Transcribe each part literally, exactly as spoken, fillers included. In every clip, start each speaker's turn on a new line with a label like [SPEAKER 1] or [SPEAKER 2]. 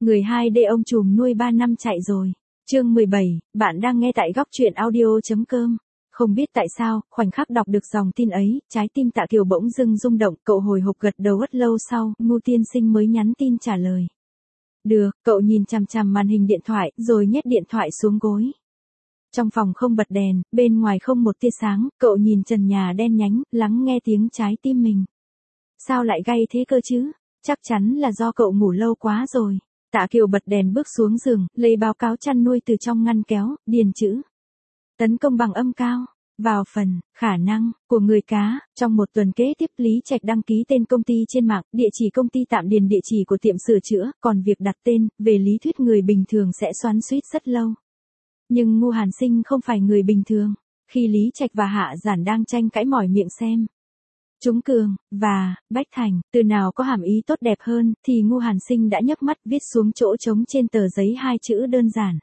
[SPEAKER 1] Người hai d ông trùm nuôi ba năm chạy rồi. Chương mười bảy, bạn đang nghe tại góc truyện audio.com. Không biết tại sao, khoảnh khắc đọc được dòng tin ấy, trái tim Tạ Kiều bỗng dưng rung động, cậu hồi hộp gật đầu rất lâu sau, Ngu tiên sinh mới nhắn tin trả lời. Được, cậu nhìn chằm chằm màn hình điện thoại, rồi nhét điện thoại xuống gối. Trong phòng không bật đèn, bên ngoài không một tia sáng, cậu nhìn trần nhà đen nhánh, lắng nghe tiếng trái tim mình. Sao lại gay thế cơ chứ? Chắc chắn là do cậu ngủ lâu quá rồi. Tạ Kiều bật đèn bước xuống giường, lấy báo cáo chăn nuôi từ trong ngăn kéo, điền chữ. Tấn công bằng âm cao. Vào phần, khả năng, của người cá, trong một tuần kế tiếp Lý Trạch đăng ký tên công ty trên mạng, địa chỉ công ty tạm điền địa chỉ của tiệm sửa chữa, còn việc đặt tên, về lý thuyết người bình thường sẽ xoắn xuýt rất lâu. Nhưng Ngu Hàn Sinh không phải người bình thường. Khi Lý Trạch và Hạ Giản đang tranh cãi mỏi miệng xem Trúng Cường, và, Bách Thành, từ nào có hàm ý tốt đẹp hơn, thì Ngu Hàn Sinh đã nhấc mắt viết xuống chỗ trống trên tờ giấy hai chữ đơn giản.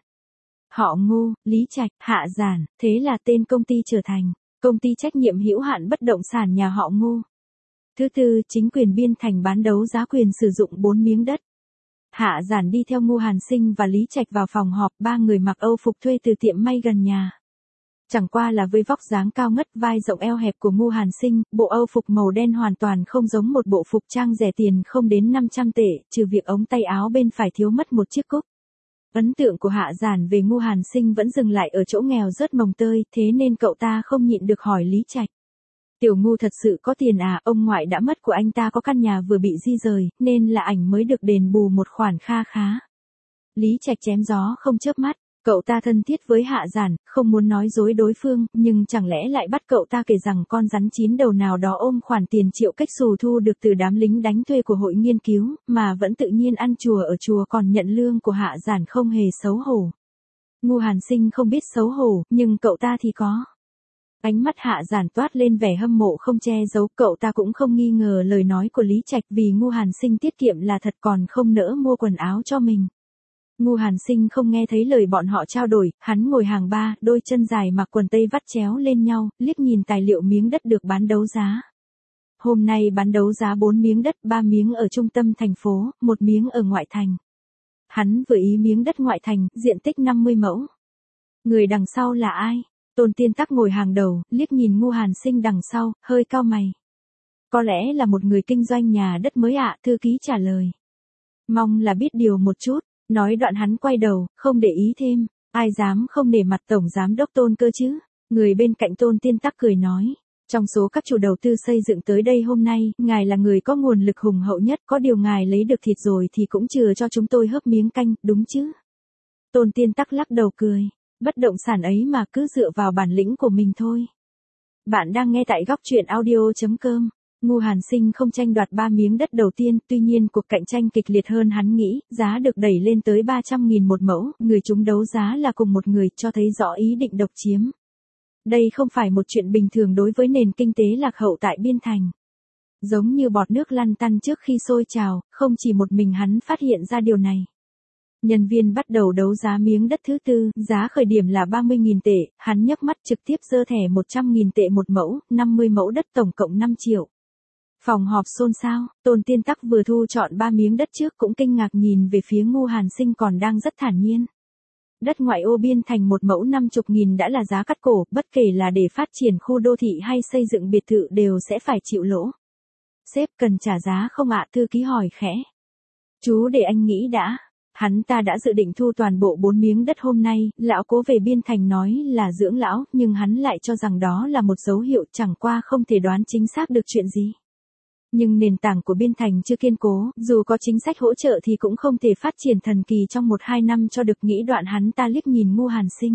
[SPEAKER 1] Họ Ngu, Lý Trạch, Hạ Giản, thế là tên công ty trở thành công ty trách nhiệm hữu hạn bất động sản nhà họ Ngu. Thứ tư, chính quyền Biên Thành bán đấu giá quyền sử dụng bốn miếng đất. Hạ Giản đi theo Ngu Hàn Sinh và Lý Trạch vào phòng họp, ba người mặc Âu phục thuê từ tiệm may gần nhà. Chẳng qua là với vóc dáng cao ngất, vai rộng eo hẹp của Ngu Hàn Sinh, bộ Âu phục màu đen hoàn toàn không giống một bộ phục trang rẻ tiền không đến năm trăm tệ, trừ việc ống tay áo bên phải thiếu mất một chiếc cúc. Ấn tượng của Hạ Giản về Ngu Hàn Sinh vẫn dừng lại ở chỗ nghèo rớt mồng tơi, thế nên cậu ta không nhịn được hỏi Lý Trạch. Tiểu Ngu thật sự có tiền à? Ông ngoại đã mất của anh ta có căn nhà vừa bị di rời, nên là ảnh mới được đền bù một khoản kha khá. Lý Trạch chém gió không chớp mắt, cậu ta thân thiết với Hạ Giản, không muốn nói dối đối phương, nhưng chẳng lẽ lại bắt cậu ta kể rằng con rắn chín đầu nào đó ôm khoản tiền triệu cách xù thu được từ đám lính đánh thuê của hội nghiên cứu, mà vẫn tự nhiên ăn chùa ở chùa còn nhận lương của Hạ Giản không hề xấu hổ. Ngu Hàn Sinh không biết xấu hổ, nhưng cậu ta thì có. Ánh mắt Hạ Giản toát lên vẻ hâm mộ không che giấu, cậu ta cũng không nghi ngờ lời nói của Lý Trạch vì Ngu Hàn Sinh tiết kiệm là thật còn không nỡ mua quần áo cho mình. Ngu Hàn Sinh không nghe thấy lời bọn họ trao đổi, hắn ngồi hàng ba, đôi chân dài mặc quần tây vắt chéo lên nhau, liếc nhìn tài liệu miếng đất được bán đấu giá. Hôm nay bán đấu giá bốn miếng đất, ba miếng ở trung tâm thành phố, một miếng ở ngoại thành. Hắn vừa ý miếng đất ngoại thành, diện tích năm mươi mẫu. Người đằng sau là ai? Tôn Tiên Tắc ngồi hàng đầu, liếc nhìn Ngu Hàn Sinh đằng sau, hơi cau mày. Có lẽ là một người kinh doanh nhà đất mới ạ, thư ký trả lời. Mong là biết điều một chút. Nói đoạn hắn quay đầu, không để ý thêm, ai dám không nể mặt tổng giám đốc Tôn cơ chứ? Người bên cạnh Tôn Tiên Tắc cười nói, trong số các chủ đầu tư xây dựng tới đây hôm nay, ngài là người có nguồn lực hùng hậu nhất, có điều ngài lấy được thịt rồi thì cũng chừa cho chúng tôi hớp miếng canh, đúng chứ? Tôn Tiên Tắc lắc đầu cười, bất động sản ấy mà cứ dựa vào bản lĩnh của mình thôi. Bạn đang nghe tại góc truyện audio.com. Ngu Hàn Sinh không tranh đoạt ba miếng đất đầu tiên, tuy nhiên cuộc cạnh tranh kịch liệt hơn hắn nghĩ, giá được đẩy lên tới ba trăm nghìn một mẫu, người chúng đấu giá là cùng một người, cho thấy rõ ý định độc chiếm. Đây không phải một chuyện bình thường đối với nền kinh tế lạc hậu tại Biên Thành. Giống như bọt nước lăn tăn trước khi sôi trào, không chỉ một mình hắn phát hiện ra điều này. Nhân viên bắt đầu đấu giá miếng đất thứ tư, giá khởi điểm là ba mươi nghìn tệ, hắn nhấc mắt trực tiếp giơ thẻ một trăm nghìn tệ một mẫu, năm mươi mẫu đất tổng cộng năm triệu. Phòng họp xôn xao, Tôn Tiên Tắc vừa thu chọn ba miếng đất trước cũng kinh ngạc nhìn về phía Ngu Hàn Sinh còn đang rất thản nhiên. Đất ngoại ô Biên Thành một mẫu năm mươi nghìn đã là giá cắt cổ, bất kể là để phát triển khu đô thị hay xây dựng biệt thự đều sẽ phải chịu lỗ. Sếp cần trả giá không ạ? Thư ký hỏi khẽ. Chú để anh nghĩ đã. Hắn ta đã dự định thu toàn bộ bốn miếng đất hôm nay, lão cố về Biên Thành nói là dưỡng lão, nhưng hắn lại cho rằng đó là một dấu hiệu, chẳng qua không thể đoán chính xác được chuyện gì. Nhưng nền tảng của Biên Thành chưa kiên cố, dù có chính sách hỗ trợ thì cũng không thể phát triển thần kỳ trong một hai năm cho được, nghĩ đoạn hắn ta liếc nhìn Ngu Hàn Sinh.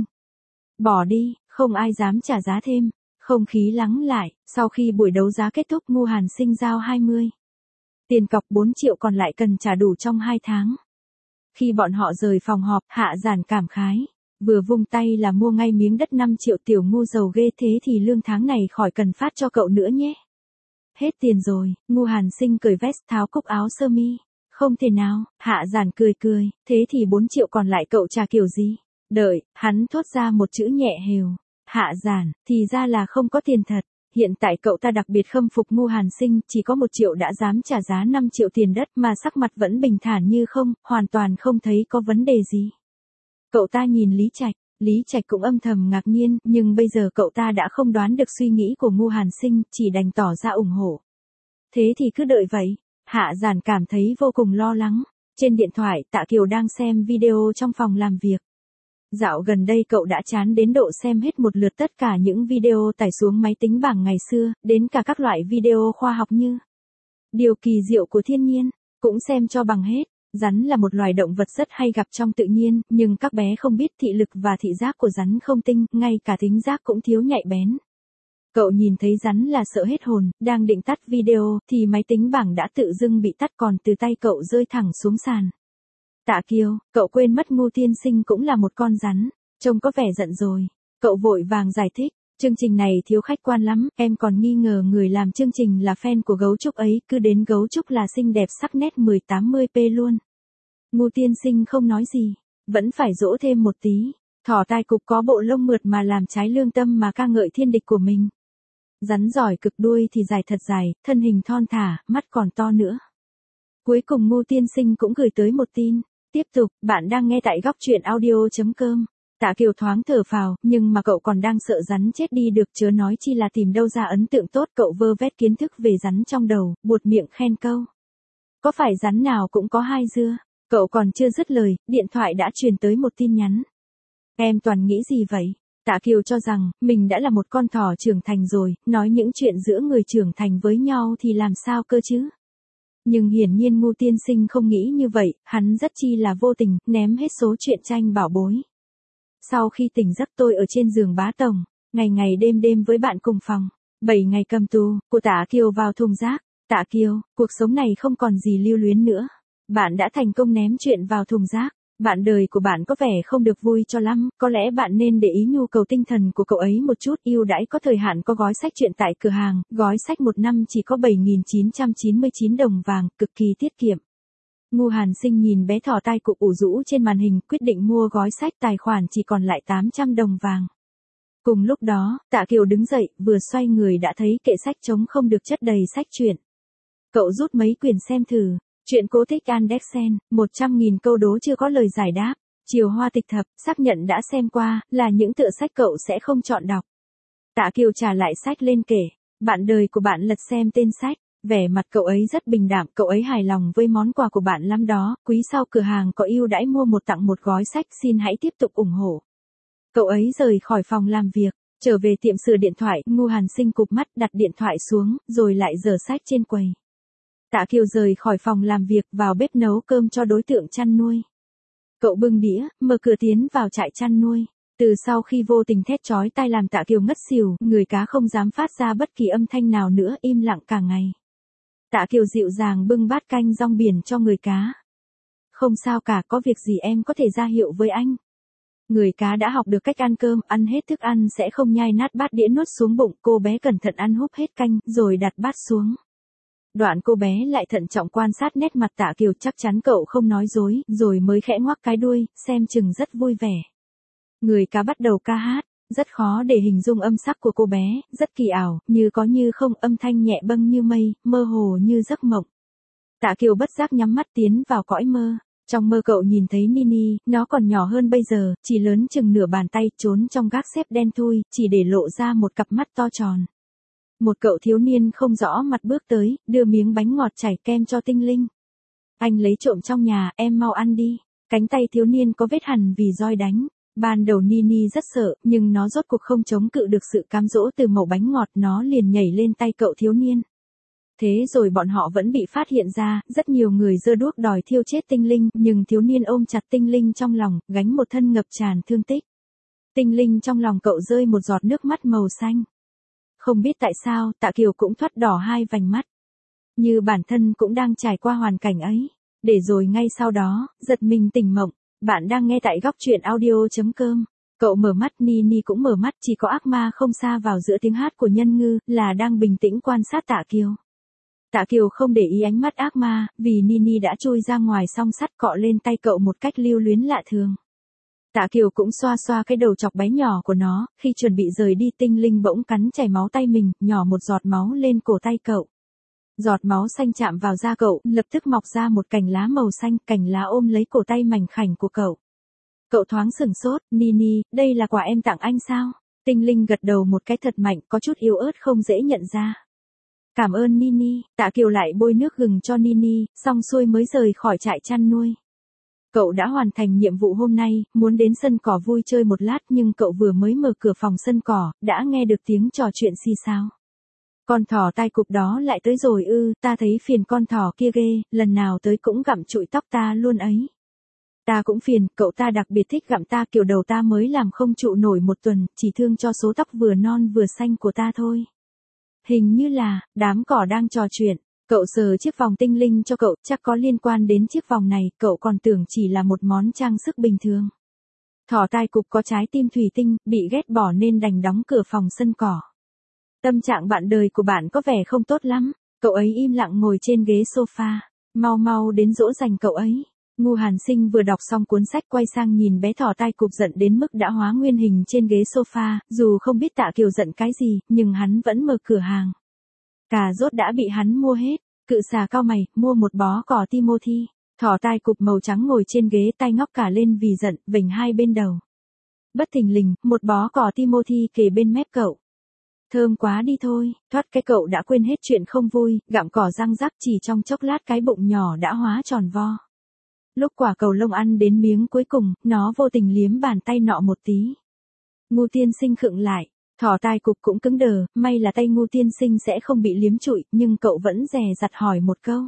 [SPEAKER 1] Bỏ đi, không ai dám trả giá thêm. Không khí lắng lại, sau khi buổi đấu giá kết thúc Ngu Hàn Sinh giao hai mươi. Tiền cọc bốn triệu còn lại cần trả đủ trong hai tháng. Khi bọn họ rời phòng họp, Hạ Giản cảm khái. Vừa vung tay là mua ngay miếng đất năm triệu, tiểu Ngu giàu ghê, thế thì lương tháng này khỏi cần phát cho cậu nữa nhé. Hết tiền rồi, Ngu Hàn Sinh cởi vest tháo cúc áo sơ mi. Không thể nào, Hạ Giản cười cười, thế thì bốn triệu còn lại cậu trả kiểu gì? Đợi, hắn thốt ra một chữ nhẹ hều. Hạ Giản, thì ra là không có tiền thật. Hiện tại cậu ta đặc biệt khâm phục Ngu Hàn Sinh, chỉ có một triệu đã dám trả giá năm triệu tiền đất mà sắc mặt vẫn bình thản như không, hoàn toàn không thấy có vấn đề gì. Cậu ta nhìn Lý Trạch, Lý Trạch cũng âm thầm ngạc nhiên, nhưng bây giờ cậu ta đã không đoán được suy nghĩ của Ngu Hàn Sinh, chỉ đành tỏ ra ủng hộ. Thế thì cứ đợi vậy. Hạ Giản cảm thấy vô cùng lo lắng. Trên điện thoại, Tạ Kiều đang xem video trong phòng làm việc. Dạo gần đây cậu đã chán đến độ xem hết một lượt tất cả những video tải xuống máy tính bảng ngày xưa, đến cả các loại video khoa học như điều kỳ diệu của thiên nhiên, cũng xem cho bằng hết. Rắn là một loài động vật rất hay gặp trong tự nhiên, nhưng các bé không biết thị lực và thị giác của rắn không tinh, ngay cả thính giác cũng thiếu nhạy bén. Cậu nhìn thấy rắn là sợ hết hồn, đang định tắt video, thì máy tính bảng đã tự dưng bị tắt còn từ tay cậu rơi thẳng xuống sàn. Tạ Kiều, cậu quên mất Ngu tiên sinh cũng là một con rắn, trông có vẻ giận rồi. Cậu vội vàng giải thích, chương trình này thiếu khách quan lắm, em còn nghi ngờ người làm chương trình là fan của gấu trúc ấy, cứ đến gấu trúc là xinh đẹp sắc nét mười tám mươi p luôn. Ngu tiên sinh không nói gì, vẫn phải dỗ thêm một tí. Thỏ tai cục có bộ lông mượt mà làm trái lương tâm mà ca ngợi thiên địch của mình. Rắn giỏi cực đuôi thì dài thật dài, thân hình thon thả, mắt còn to nữa. Cuối cùng Ngu tiên sinh cũng gửi tới một tin. Tiếp tục, bạn đang nghe tại góc truyện audio.com. Tạ Kiều thoáng thở phào, nhưng mà cậu còn đang sợ rắn chết đi được chớ nói chi là tìm đâu ra ấn tượng tốt. Cậu vơ vét kiến thức về rắn trong đầu, buột miệng khen câu. Có phải rắn nào cũng có hai dưa? Cậu còn chưa dứt lời, điện thoại đã truyền tới một tin nhắn. Em toàn nghĩ gì vậy? Tạ Kiều cho rằng, mình đã là một con thỏ trưởng thành rồi, nói những chuyện giữa người trưởng thành với nhau thì làm sao cơ chứ? Nhưng hiển nhiên Ngu tiên sinh không nghĩ như vậy, hắn rất chi là vô tình, ném hết số chuyện tranh bảo bối. Sau khi tỉnh giấc tôi ở trên giường bá tổng, ngày ngày đêm đêm với bạn cùng phòng, bảy ngày cầm tù, của Tạ Kiều vào thùng rác. Tạ Kiều, cuộc sống này không còn gì lưu luyến nữa. Bạn đã thành công ném chuyện vào thùng rác. Bạn đời của bạn có vẻ không được vui cho lắm, có lẽ bạn nên để ý nhu cầu tinh thần của cậu ấy một chút. Ưu đãi có thời hạn có gói sách truyện tại cửa hàng, gói sách một năm chỉ có bảy nghìn chín trăm chín mươi chín đồng vàng, cực kỳ tiết kiệm. Ngu Hàn Sinh nhìn bé thỏ tai cụp ủ rũ trên màn hình, quyết định mua gói sách, tài khoản chỉ còn lại tám trăm đồng vàng. Cùng lúc đó, Tạ Kiều đứng dậy, vừa xoay người đã thấy kệ sách trống không được chất đầy sách truyện. Cậu rút mấy quyển xem thử. Chuyện Cố Tích Andersen, một trăm nghìn câu đố chưa có lời giải đáp. Chiều Hoa Tịch Thập, xác nhận đã xem qua, là những tựa sách cậu sẽ không chọn đọc. Tạ Kiều trả lại sách lên kệ. Bạn đời của bạn lật xem tên sách. Vẻ mặt cậu ấy rất bình đạm, cậu ấy hài lòng với món quà của bạn lắm đó. Quý sau cửa hàng có ưu đãi mua một tặng một gói sách, xin hãy tiếp tục ủng hộ. Cậu ấy rời khỏi phòng làm việc, trở về tiệm sửa điện thoại. Ngu Hàn Sinh cụp mắt đặt điện thoại xuống, rồi lại giở sách trên quầy. Tạ Kiều rời khỏi phòng làm việc, vào bếp nấu cơm cho đối tượng chăn nuôi. Cậu bưng đĩa, mở cửa tiến vào trại chăn nuôi. Từ sau khi vô tình thét chói tai làm Tạ Kiều ngất xỉu, người cá không dám phát ra bất kỳ âm thanh nào nữa, im lặng cả ngày. Tạ Kiều dịu dàng bưng bát canh rong biển cho người cá. Không sao cả, có việc gì em có thể ra hiệu với anh. Người cá đã học được cách ăn cơm, ăn hết thức ăn sẽ không nhai nát bát đĩa nuốt xuống bụng. Cô bé cẩn thận ăn húp hết canh, rồi đặt bát xuống. Đoạn cô bé lại thận trọng quan sát nét mặt Tạ Kiều, chắc chắn cậu không nói dối, rồi mới khẽ ngoắc cái đuôi, xem chừng rất vui vẻ. Người cá bắt đầu ca hát, rất khó để hình dung âm sắc của cô bé, rất kỳ ảo, như có như không, âm thanh nhẹ bâng như mây, mơ hồ như giấc mộng. Tạ Kiều bất giác nhắm mắt tiến vào cõi mơ. Trong mơ cậu nhìn thấy Nini, nó còn nhỏ hơn bây giờ, chỉ lớn chừng nửa bàn tay, trốn trong gác xếp đen thui, chỉ để lộ ra một cặp mắt to tròn. Một cậu thiếu niên không rõ mặt bước tới, đưa miếng bánh ngọt chảy kem cho Tinh Linh. Anh lấy trộm trong nhà, em mau ăn đi. Cánh tay thiếu niên có vết hằn vì roi đánh. Ban đầu Nini rất sợ, nhưng nó rốt cuộc không chống cự được sự cám dỗ từ mẩu bánh ngọt, nó liền nhảy lên tay cậu thiếu niên. Thế rồi bọn họ vẫn bị phát hiện ra, rất nhiều người giơ đuốc đòi thiêu chết Tinh Linh, nhưng thiếu niên ôm chặt Tinh Linh trong lòng, gánh một thân ngập tràn thương tích. Tinh Linh trong lòng cậu rơi một giọt nước mắt màu xanh. Không biết tại sao, Tạ Kiều cũng thoắt đỏ hai vành mắt. Như bản thân cũng đang trải qua hoàn cảnh ấy. Để rồi ngay sau đó, giật mình tỉnh mộng. Bạn đang nghe tại góc truyện audio.com. Cậu mở mắt, Nini cũng mở mắt, chỉ có ác ma không xa vào giữa tiếng hát của Nhân Ngư, là đang bình tĩnh quan sát Tạ Kiều. Tạ Kiều không để ý ánh mắt ác ma, vì Nini đã trôi ra ngoài song sắt cọ lên tay cậu một cách lưu luyến lạ thường. Tạ Kiều cũng xoa xoa cái đầu chọc bé nhỏ của nó, khi chuẩn bị rời đi Tinh Linh bỗng cắn chảy máu tay mình, nhỏ một giọt máu lên cổ tay cậu. Giọt máu xanh chạm vào da cậu, lập tức mọc ra một cành lá màu xanh, cành lá ôm lấy cổ tay mảnh khảnh của cậu. Cậu thoáng sửng sốt, Nini, đây là quà em tặng anh sao? Tinh Linh gật đầu một cái thật mạnh, có chút yếu ớt không dễ nhận ra. Cảm ơn Nini, Tạ Kiều lại bôi nước gừng cho Nini, xong xuôi mới rời khỏi trại chăn nuôi. Cậu đã hoàn thành nhiệm vụ hôm nay, muốn đến sân cỏ vui chơi một lát nhưng cậu vừa mới mở cửa phòng sân cỏ, đã nghe được tiếng trò chuyện xì xào. Con thỏ tai cụp đó lại tới rồi ư, ta thấy phiền con thỏ kia ghê, lần nào tới cũng gặm trụi tóc ta luôn ấy. Ta cũng phiền, cậu ta đặc biệt thích gặm ta kiểu đầu ta mới làm không trụ nổi một tuần, chỉ thương cho số tóc vừa non vừa xanh của ta thôi. Hình như là, đám cỏ đang trò chuyện. Cậu sờ chiếc vòng tinh linh cho cậu, chắc có liên quan đến chiếc vòng này, cậu còn tưởng chỉ là một món trang sức bình thường. Thỏ tai cụp có trái tim thủy tinh, bị ghét bỏ nên đành đóng cửa phòng sân cỏ. Tâm trạng bạn đời của bạn có vẻ không tốt lắm, cậu ấy im lặng ngồi trên ghế sofa, mau mau đến dỗ dành cậu ấy. Ngu Hàn Sinh vừa đọc xong cuốn sách quay sang nhìn bé thỏ tai cụp giận đến mức đã hóa nguyên hình trên ghế sofa, dù không biết Tạ Kiều giận cái gì, nhưng hắn vẫn mở cửa hàng. Cà rốt đã bị hắn mua hết, cự xà cao mày, mua một bó cỏ Timothy. Thỏ tai cụp màu trắng ngồi trên ghế tay ngóc cả lên vì giận, vểnh hai bên đầu. Bất thình lình, một bó cỏ Timothy kề bên mép cậu. Thơm quá đi thôi, thoát cái cậu đã quên hết chuyện không vui, gặm cỏ răng rắc chỉ trong chốc lát cái bụng nhỏ đã hóa tròn vo. Lúc quả cầu lông ăn đến miếng cuối cùng, nó vô tình liếm bàn tay nọ một tí. Ngu tiên sinh khựng lại, thỏ tai cụp cũng cứng đờ, may là tay Ngu tiên sinh sẽ không bị liếm trụi, nhưng cậu vẫn dè dặt hỏi một câu.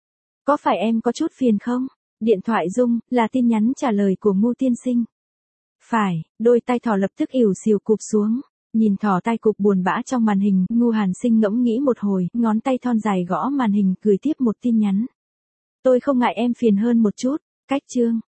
[SPEAKER 1] Có phải em có chút phiền không? Điện thoại rung, là tin nhắn trả lời của Ngu tiên sinh. Phải, đôi tay thỏ lập tức ỉu xìu cụp xuống. Nhìn thỏ tai cụp buồn bã trong màn hình, Ngu Hàn Sinh ngẫm nghĩ một hồi, ngón tay thon dài gõ màn hình, gửi tiếp một tin nhắn. Tôi không ngại em phiền hơn một chút, cách chương.